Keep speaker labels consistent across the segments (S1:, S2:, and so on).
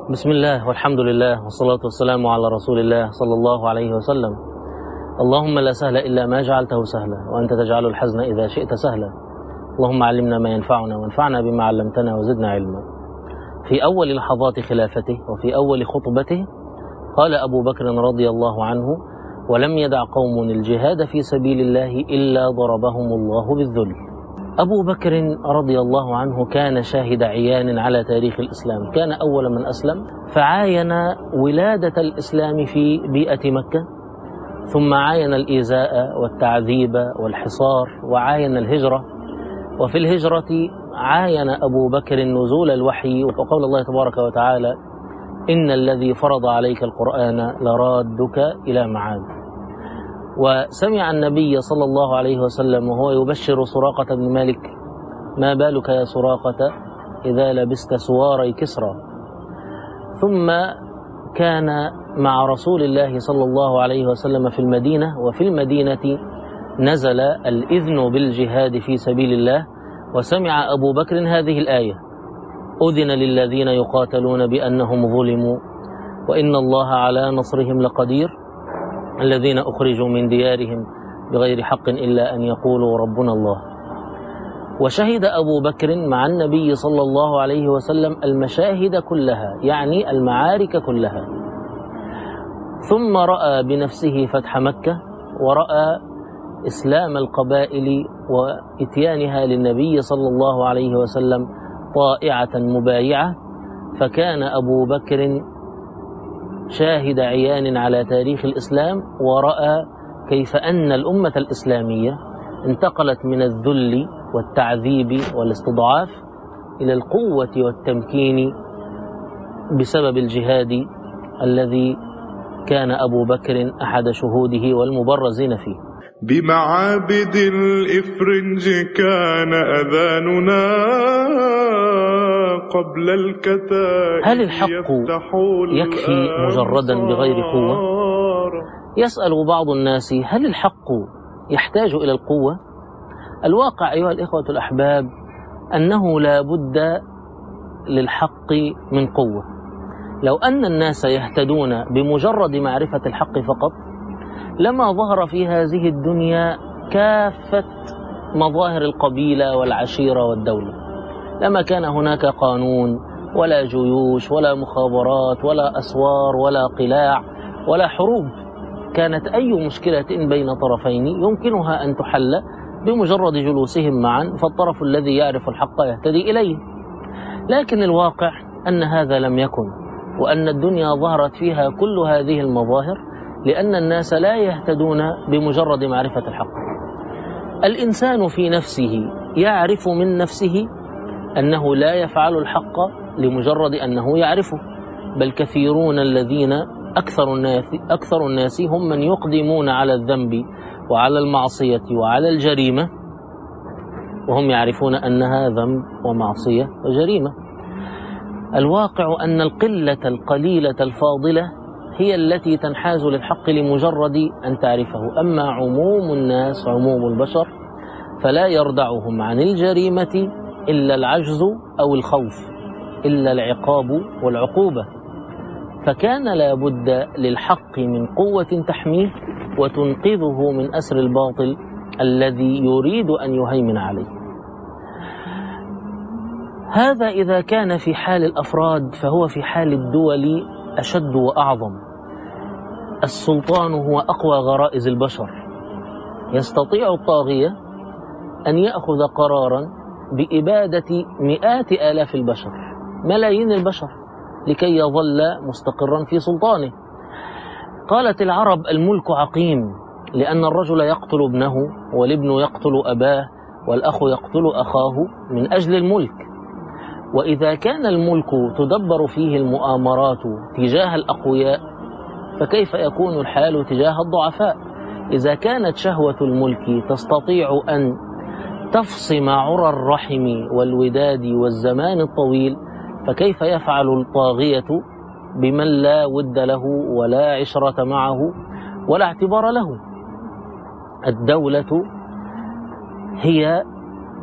S1: بسم الله والحمد لله والصلاة والسلام على رسول الله صلى الله عليه وسلم. اللهم لا سهل إلا ما جعلته سهلا، وأنت تجعل الحزن إذا شئت سهلا. اللهم علمنا ما ينفعنا وانفعنا بما علمتنا وزدنا علما. في أول لحظات خلافته وفي أول خطبته قال أبو بكر رضي الله عنه: ولم يدع قوم الجهاد في سبيل الله إلا ضربهم الله بالذل. أبو بكر رضي الله عنه كان شاهد عيان على تاريخ الإسلام، كان أول من أسلم، فعاين ولادة الإسلام في بيئة مكة، ثم عاين الإيذاء والتعذيب والحصار، وعاين الهجرة، وفي الهجرة عاين أبو بكر نزول الوحي وقول الله تبارك وتعالى: إن الذي فرض عليك القرآن لرادك إلى معاد. وسمع النبي صلى الله عليه وسلم وهو يبشر سراقة بن مالك: ما بالك يا سراقة إذا لبست سواري كسرى. ثم كان مع رسول الله صلى الله عليه وسلم في المدينة، وفي المدينة نزل الإذن بالجهاد في سبيل الله، وسمع أبو بكر هذه الآية: أذن للذين يقاتلون بأنهم ظلموا وإن الله على نصرهم لقدير الذين أخرجوا من ديارهم بغير حق إلا أن يقولوا ربنا الله. وشهد أبو بكر مع النبي صلى الله عليه وسلم المشاهد كلها، يعني المعارك كلها، ثم رأى بنفسه فتح مكة، ورأى إسلام القبائل وإتيانها للنبي صلى الله عليه وسلم طائعة مبايعة. فكان أبو بكر شاهد عيان على تاريخ الإسلام، ورأى كيف أن الأمة الإسلامية انتقلت من الذل والتعذيب والاستضعاف إلى القوة والتمكين بسبب الجهاد الذي كان أبو بكر أحد شهوده والمبرزين فيه.
S2: بمعابد الإفرنج كان أذاننا قبل الكتائب.
S1: هل الحق يكفي مجردا بغير قوة؟ يسأل بعض الناس: هل الحق يحتاج إلى القوة؟ الواقع أيها الإخوة الأحباب أنه لا بد للحق من قوة. لو أن الناس يهتدون بمجرد معرفة الحق فقط لما ظهر في هذه الدنيا كافة مظاهر القبيلة والعشيرة والدولة، لما كان هناك قانون ولا جيوش ولا مخابرات ولا أسوار ولا قلاع ولا حروب. كانت أي مشكلة بين طرفين يمكنها أن تحل بمجرد جلوسهم معا، فالطرف الذي يعرف الحق يهتدي إليه. لكن الواقع أن هذا لم يكن، وأن الدنيا ظهرت فيها كل هذه المظاهر لأن الناس لا يهتدون بمجرد معرفة الحق. الإنسان في نفسه يعرف من نفسه أنه لا يفعل الحق لمجرد أنه يعرفه، بل كثيرون الذين أكثر الناس هم من يقدمون على الذنب وعلى المعصية وعلى الجريمة وهم يعرفون أنها ذنب ومعصية وجريمة. الواقع أن القلة القليلة الفاضلة هي التي تنحاز للحق لمجرد أن تعرفه. أما عموم الناس، عموم البشر، فلا يردعهم عن الجريمة إلا العجز أو الخوف، إلا العقاب والعقوبة. فكان لا بد للحق من قوة تحميه وتنقذه من أسر الباطل الذي يريد أن يهيمن عليه. هذا إذا كان في حال الأفراد، فهو في حال الدول أشد وأعظم. السلطان هو أقوى غرائز البشر. يستطيع الطاغية أن يأخذ قرارا بإبادة مئات آلاف البشر، ملايين البشر، لكي يظل مستقرا في سلطانه. قالت العرب: الملك عقيم، لأن الرجل يقتل ابنه، والابن يقتل أباه، والأخ يقتل أخاه من أجل الملك. وإذا كان الملك تدبر فيه المؤامرات تجاه الأقوياء، فكيف يكون الحال تجاه الضعفاء؟ إذا كانت شهوة الملك تستطيع أن تفصم عرى الرحم والوداد والزمان الطويل، فكيف يفعل الطاغية بمن لا ود له ولا عشرة معه ولا اعتبار له؟ الدولة هي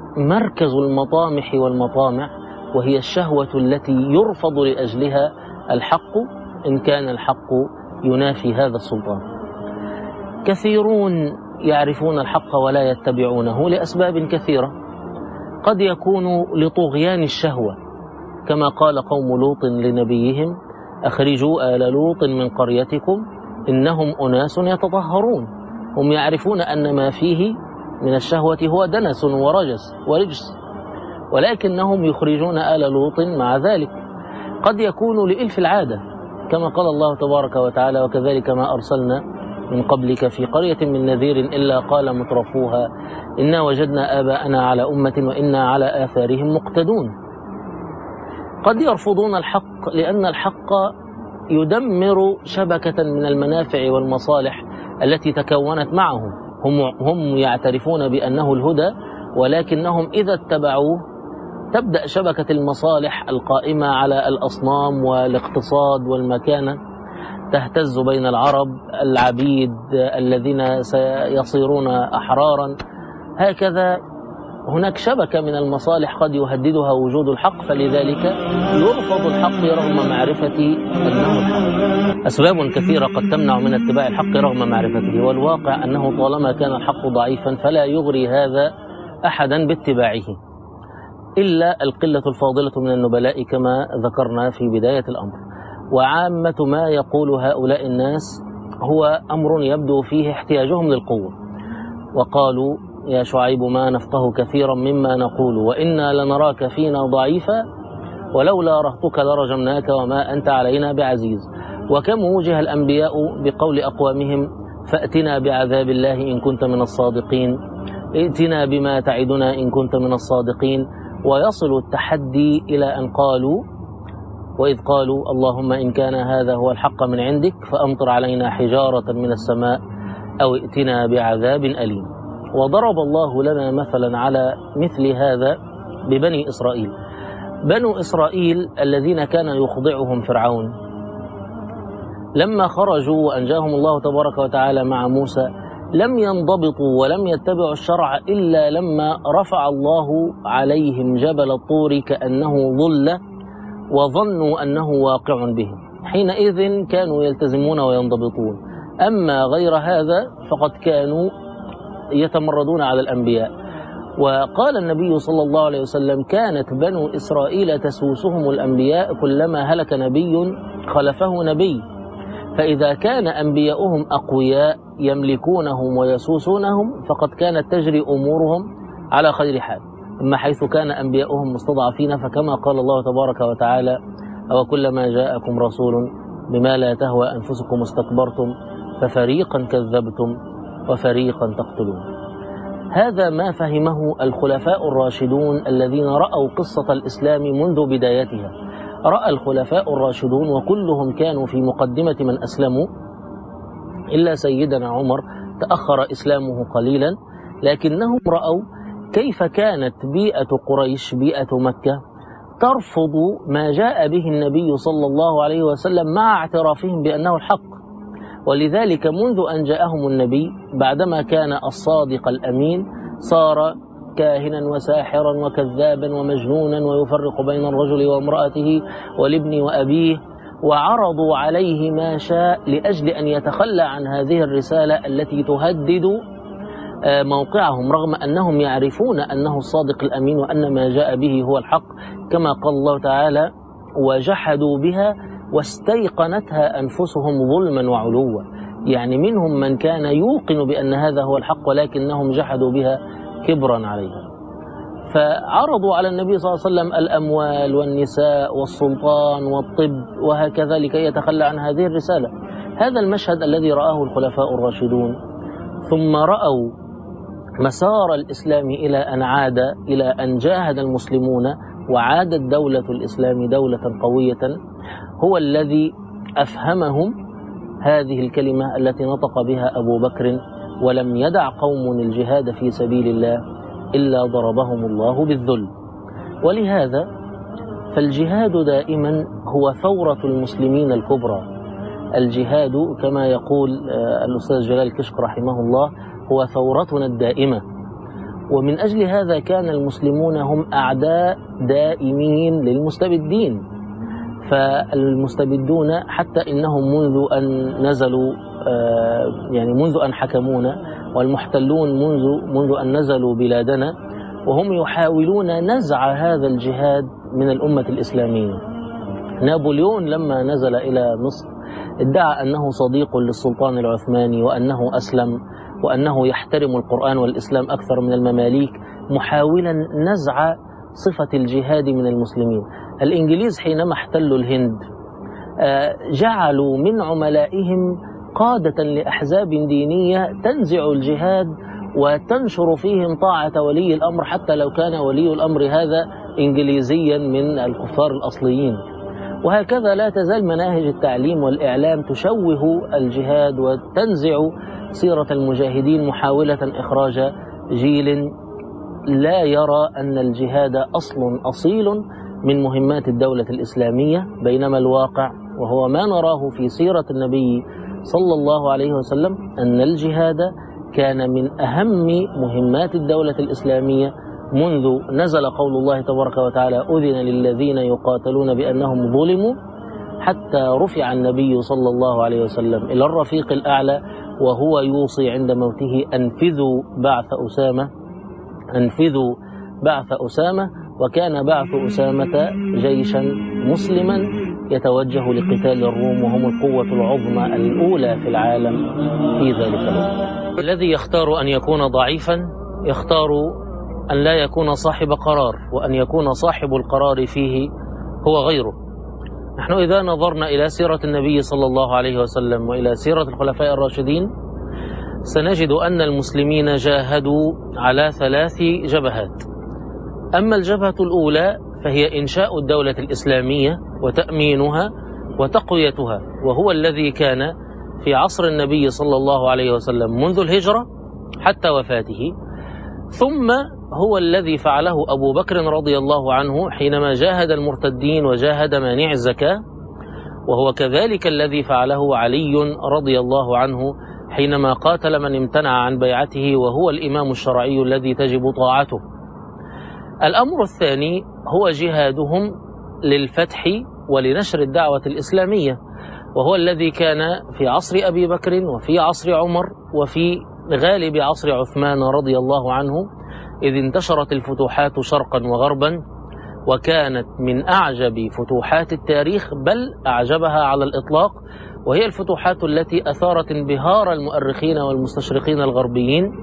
S1: مركز المطامح والمطامع، وهي الشهوة التي يرفض لأجلها الحق إن كان الحق ينافي هذا السلطان. كثيرون يعرفون الحق ولا يتبعونه لأسباب كثيرة، قد يكون لطغيان الشهوة، كما قال قوم لوط لنبيهم: أخرجوا آل لوط من قريتكم إنهم أناس يتطهرون. هم يعرفون أن ما فيه من الشهوة هو دنس ورجس، ولكنهم يخرجون آل لوط مع ذلك. قد يكون لإلف العادة، كما قال الله تبارك وتعالى: وكذلك ما أرسلنا من قبلك في قرية من نذير إلا قال مترفوها إنا وجدنا آباءنا على أمة وإنا على آثارهم مقتدون. قد يرفضون الحق لأن الحق يدمر شبكة من المنافع والمصالح التي تكونت معهم. هم يعترفون بأنه الهدى، ولكنهم إذا اتبعوه تبدأ شبكة المصالح القائمة على الأصنام والاقتصاد والمكانة تهتز بين العرب، العبيد الذين سيصيرون أحرارا، هكذا هناك شبكة من المصالح قد يهددها وجود الحق، فلذلك يرفض الحق رغم معرفة أنه الحق. أسباب كثيرة قد تمنع من اتباع الحق رغم معرفته، والواقع أنه طالما كان الحق ضعيفا فلا يغري هذا أحدا باتباعه إلا القلة الفاضلة من النبلاء كما ذكرنا في بداية الأمر. وعامة ما يقول هؤلاء الناس هو أمر يبدو فيه احتياجهم للقوة. وقالوا: يا شعيب ما نفقه كثيرا مما نقول وإنا لنراك فينا ضعيفا ولولا رهطك لرجمناك وما أنت علينا بعزيز. وكم وجه الأنبياء بقول أقوامهم: فأتنا بعذاب الله إن كنت من الصادقين، ائتنا بما تعدنا إن كنت من الصادقين. ويصل التحدي إلى أن قالوا: وإذ قالوا اللهم إن كان هذا هو الحق من عندك فأمطر علينا حجارة من السماء أو ائتنا بعذاب أليم. وضرب الله لنا مثلا على مثل هذا ببني إسرائيل. بنو إسرائيل الذين كان يخضعهم فرعون لما خرجوا وأنجاهم الله تبارك وتعالى مع موسى لم ينضبطوا ولم يتبعوا الشرع إلا لما رفع الله عليهم جبل الطور كأنه ظلة وظنوا أنه واقع بهم، حينئذ كانوا يلتزمون وينضبطون. أما غير هذا فقد كانوا يتمردون على الأنبياء. وقال النبي صلى الله عليه وسلم: كانت بنو إسرائيل تسوسهم الأنبياء، كلما هلك نبي خلفه نبي، فإذا كان أنبياؤهم أقوياء يملكونهم ويسوسونهم فقد كانت تجري أمورهم على خير حال. أما حيث كان أنبياؤهم مستضعفين فكما قال الله تبارك وتعالى: أو كلما جاءكم رسول بما لا تهوى أنفسكم استكبرتم ففريقا كذبتم وفريقا تقتلون. هذا ما فهمه الخلفاء الراشدون الذين رأوا قصة الإسلام منذ بدايتها. رأى الخلفاء الراشدون وكلهم كانوا في مقدمة من أسلموا إلا سيدنا عمر تأخر إسلامه قليلا، لكنهم رأوا كيف كانت بيئة قريش بيئة مكة ترفض ما جاء به النبي صلى الله عليه وسلم مع اعترافهم بأنه الحق. ولذلك منذ أن جاءهم النبي بعدما كان الصادق الأمين صار كاهنا وساحرا وكذابا ومجنونا ويفرق بين الرجل وامرأته والابن وأبيه، وعرضوا عليه ما شاء لأجل أن يتخلى عن هذه الرسالة التي تهدد موقعهم، رغم أنهم يعرفون أنه الصادق الأمين وأن ما جاء به هو الحق، كما قال الله تعالى: وجحدوا بها واستيقنتها أنفسهم ظلما وعلوا. يعني منهم من كان يوقن بأن هذا هو الحق ولكنهم جحدوا بها كبرا عليها، فعرضوا على النبي صلى الله عليه وسلم الأموال والنساء والسلطان والطب وهكذا لكي يتخلى عن هذه الرسالة. هذا المشهد الذي رآه الخلفاء الراشدون، ثم رأوا مسار الإسلام إلى أن عاد إلى أن جاهد المسلمون وعادت دولة الإسلام دولة قوية، هو الذي أفهمهم هذه الكلمة التي نطق بها أبو بكر: ولم يدع قوم الجهاد في سبيل الله إلا ضربهم الله بالذل. ولهذا فالجهاد دائما هو ثورة المسلمين الكبرى. الجهاد كما يقول الأستاذ جلال الكشك رحمه الله هو ثورتنا الدائمة. ومن أجل هذا كان المسلمون هم أعداء دائمين للمستبدين، فالمستبدون حتى إنهم منذ أن نزلوا يعني منذ أن حكمونا، والمحتلون منذ أن نزلوا بلادنا، وهم يحاولون نزع هذا الجهاد من الأمة الإسلامية. نابليون لما نزل إلى مصر ادعى أنه صديق للسلطان العثماني، وأنه أسلم، وأنه يحترم القرآن والإسلام أكثر من المماليك، محاولا نزع صفة الجهاد من المسلمين. الإنجليز حينما احتلوا الهند جعلوا من عملائهم قادة لأحزاب دينية تنزع الجهاد وتنشر فيهم طاعة ولي الأمر، حتى لو كان ولي الأمر هذا إنجليزيا من الكفار الأصليين. وهكذا لا تزال مناهج التعليم والإعلام تشوه الجهاد وتنزع سيرة المجاهدين، محاولة إخراج جيل لا يرى أن الجهاد أصيل من مهمات الدولة الإسلامية، بينما الواقع وهو ما نراه في سيرة النبي صلى الله عليه وسلم أن الجهاد كان من أهم مهمات الدولة الإسلامية منذ نزل قول الله تبارك وتعالى: أذن للذين يقاتلون بأنهم ظلموا، حتى رفع النبي صلى الله عليه وسلم إلى الرفيق الأعلى وهو يوصي عند موته: أنفذوا بعث أسامة. وكان بعث أسامة جيشا مسلما يتوجه لقتال الروم، وهم القوة العظمى الأولى في العالم في ذلك الوقت. الذي يختار أن يكون ضعيفا يختار أن لا يكون صاحب قرار، وأن يكون صاحب القرار فيه هو غيره. نحن إذا نظرنا إلى سيرة النبي صلى الله عليه وسلم وإلى سيرة الخلفاء الراشدين سنجد أن المسلمين جاهدوا على 3 جبهات. أما الجبهة الأولى فهي إنشاء الدولة الإسلامية وتأمينها وتقويتها، وهو الذي كان في عصر النبي صلى الله عليه وسلم منذ الهجرة حتى وفاته، ثم هو الذي فعله أبو بكر رضي الله عنه حينما جاهد المرتدين وجاهد مانع الزكاة، وهو كذلك الذي فعله علي رضي الله عنه حينما قاتل من امتنع عن بيعته، وهو الإمام الشرعي الذي تجب طاعته. الأمر الثاني هو جهادهم للفتح ولنشر الدعوة الإسلامية، وهو الذي كان في عصر أبي بكر وفي عصر عمر وفي غالب عصر عثمان رضي الله عنه، إذ انتشرت الفتوحات شرقا وغربا، وكانت من أعجب فتوحات التاريخ، بل أعجبها على الإطلاق، وهي الفتوحات التي أثارت انبهار المؤرخين والمستشرقين الغربيين.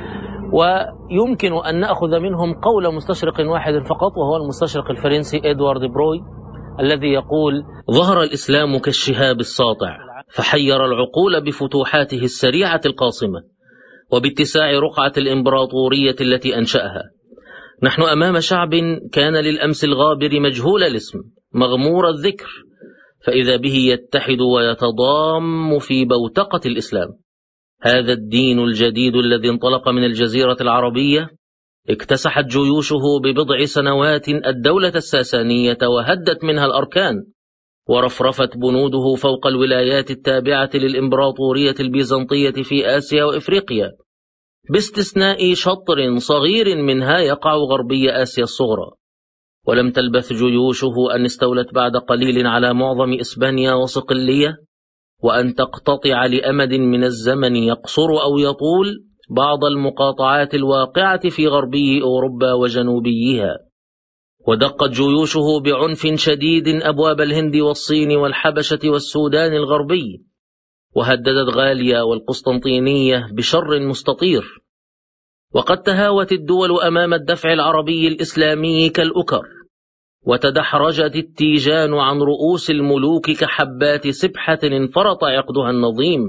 S1: ويمكن أن نأخذ منهم قول مستشرق واحد فقط، وهو المستشرق الفرنسي إدوارد بروي، الذي يقول: ظهر الإسلام كالشهاب الساطع، فحير العقول بفتوحاته السريعة القاصمة وباتساع رقعة الإمبراطورية التي أنشأها. نحن أمام شعب كان للأمس الغابر مجهول الاسم مغمور الذكر، فإذا به يتحد ويتضام في بوتقة الإسلام. هذا الدين الجديد الذي انطلق من الجزيرة العربية اكتسحت جيوشه ببضع سنوات الدولة الساسانية وهدت منها الأركان، ورفرفت بنوده فوق الولايات التابعة للإمبراطورية البيزنطية في آسيا وإفريقيا، باستثناء شطر صغير منها يقع غربي آسيا الصغرى. ولم تلبث جيوشه أن استولت بعد قليل على معظم إسبانيا وصقلية، وأن تقتطع لأمد من الزمن يقصر أو يطول بعض المقاطعات الواقعة في غربي أوروبا وجنوبيها. ودقت جيوشه بعنف شديد أبواب الهند والصين والحبشة والسودان الغربي، وهددت غاليا والقسطنطينية بشر مستطير. وقد تهاوت الدول أمام الدفع العربي الإسلامي كالأكر، وتدحرجت التيجان عن رؤوس الملوك كحبات سبحة انفرط عقدها النظيم.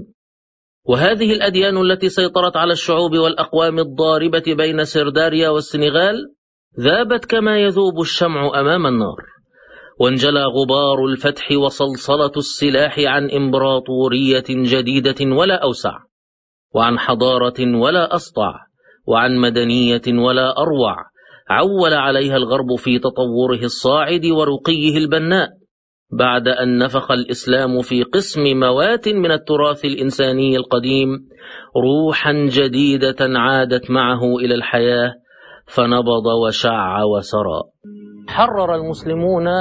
S1: وهذه الأديان التي سيطرت على الشعوب والأقوام الضاربة بين سرداريا والسنغال ذابت كما يذوب الشمع أمام النار، وانجلى غبار الفتح وصلصلة السلاح عن إمبراطورية جديدة ولا أوسع، وعن حضارة ولا أسطع، وعن مدنية ولا أروع، عول عليها الغرب في تطوره الصاعد ورقيه البناء، بعد أن نفخ الإسلام في قسم موات من التراث الإنساني القديم روحا جديدة عادت معه إلى الحياة، فنبض وشع وسرى. حرر المسلمون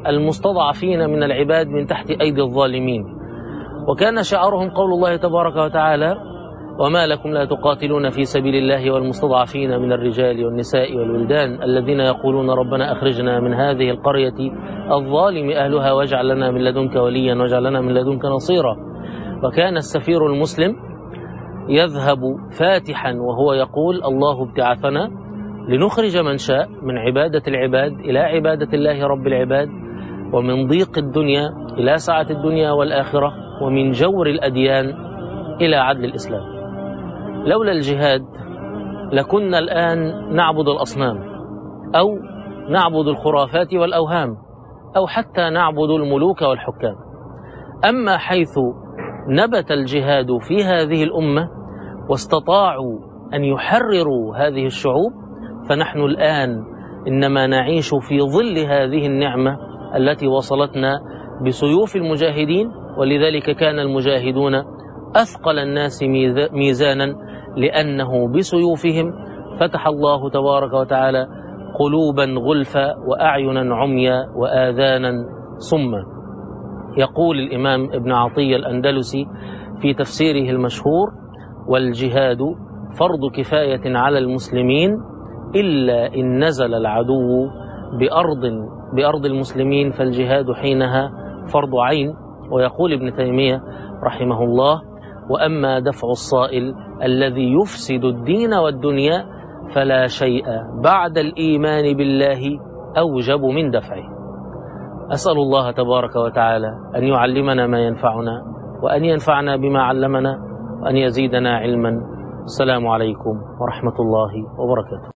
S1: المستضعفين من العباد من تحت أيدي الظالمين. وكان شعارهم قول الله تبارك وتعالى: وما لكم لا تقاتلون في سبيل الله والمستضعفين من الرجال والنساء والولدان الذين يقولون ربنا أخرجنا من هذه القرية الظالم أهلها واجعل لنا من لدنك وليا واجعل لنا من لدنك نصيرا. وكان السفير المسلم يذهب فاتحا وهو يقول: الله ابتعثنا لنخرج من شاء من عبادة العباد إلى عبادة الله رب العباد، ومن ضيق الدنيا إلى سعة الدنيا والآخرة، ومن جور الأديان إلى عدل الإسلام. لولا الجهاد لكنا الآن نعبد الأصنام، أو نعبد الخرافات والأوهام، أو حتى نعبد الملوك والحكام. أما حيث نبت الجهاد في هذه الأمة واستطاعوا أن يحرروا هذه الشعوب، فنحن الآن إنما نعيش في ظل هذه النعمة التي وصلتنا بسيوف المجاهدين. ولذلك كان المجاهدون أثقل الناس ميزانا، لأنه بسيوفهم فتح الله تبارك وتعالى قلوبا غلفا وأعينا عميا وآذانا صما. يقول الإمام ابن عطية الأندلسي في تفسيره المشهور: والجهاد فرض كفاية على المسلمين إلا إن نزل العدو بأرض المسلمين فالجهاد حينها فرض عين. ويقول ابن تيمية رحمه الله: وأما دفع الصائل الذي يفسد الدين والدنيا فلا شيء بعد الإيمان بالله أوجب من دفعه. أسأل الله تبارك وتعالى أن يعلمنا ما ينفعنا، وأن ينفعنا بما علمنا، وأن يزيدنا علما. السلام عليكم ورحمة الله وبركاته.